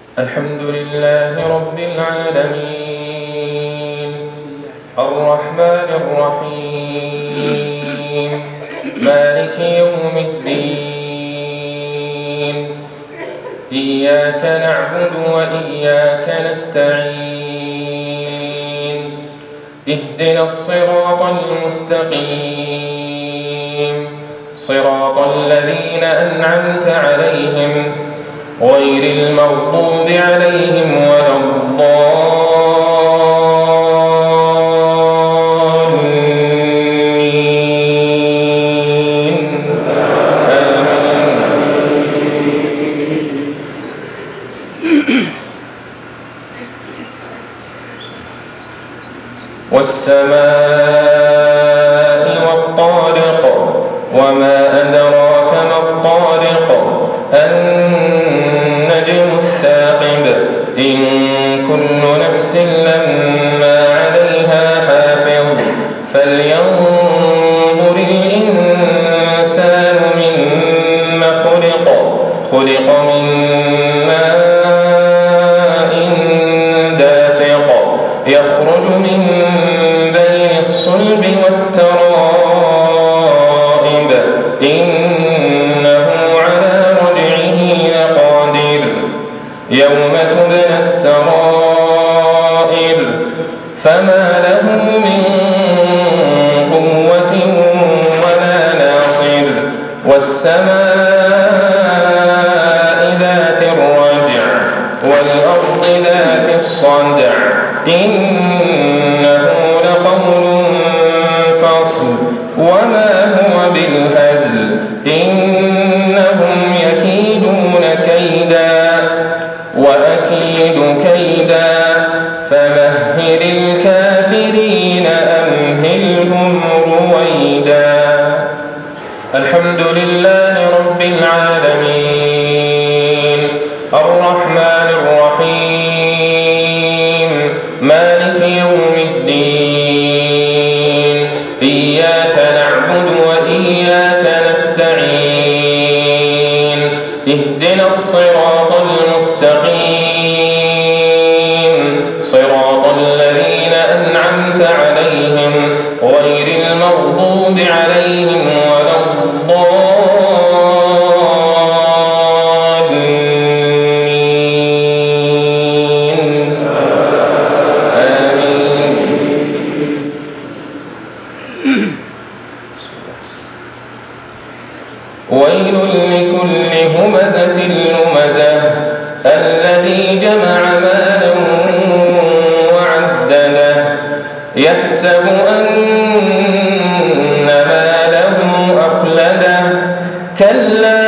الحمد لله رب العالمين الرحمن الرحيم مالك يوم الدين إياك نعبد وإياك نستعين اهدنا الصراط المستقيم صراط الذين أنعمت عليهم غير المغضوب عليهم ولا الضالين آمين. والسماء والطارق وما أدراك ما الطارق النجم الثاقب إن كل نفس لما عليها حافظ فلينظر الإنسان مما خلق من ماء دافق يخرج من بين الصلب والترائب إنه على رجعه لقادر يوم تبلى السرائر فما له من قوة ولا ناصر والسماء ذات الرجع والأرض ذات الصدع إنه لقول فصل وما هو بالهزل إنهم يكيدون كيدا وأكيد كيدا فمهل الكافرين أمهلهم رويدا. الحمد لله رب العالمين الرحمن الرحيم مالك يوم الدين إياك نعبد وإياك نستعين اهدنا الصراط المستقيم صراط الذين أنعمت عليهم غير المغضوب عليهم ولا الضالين آمين. ويل لكل همزة لمزة الذي جمع مالا وعدده يحسب أن ماله أخلده كلا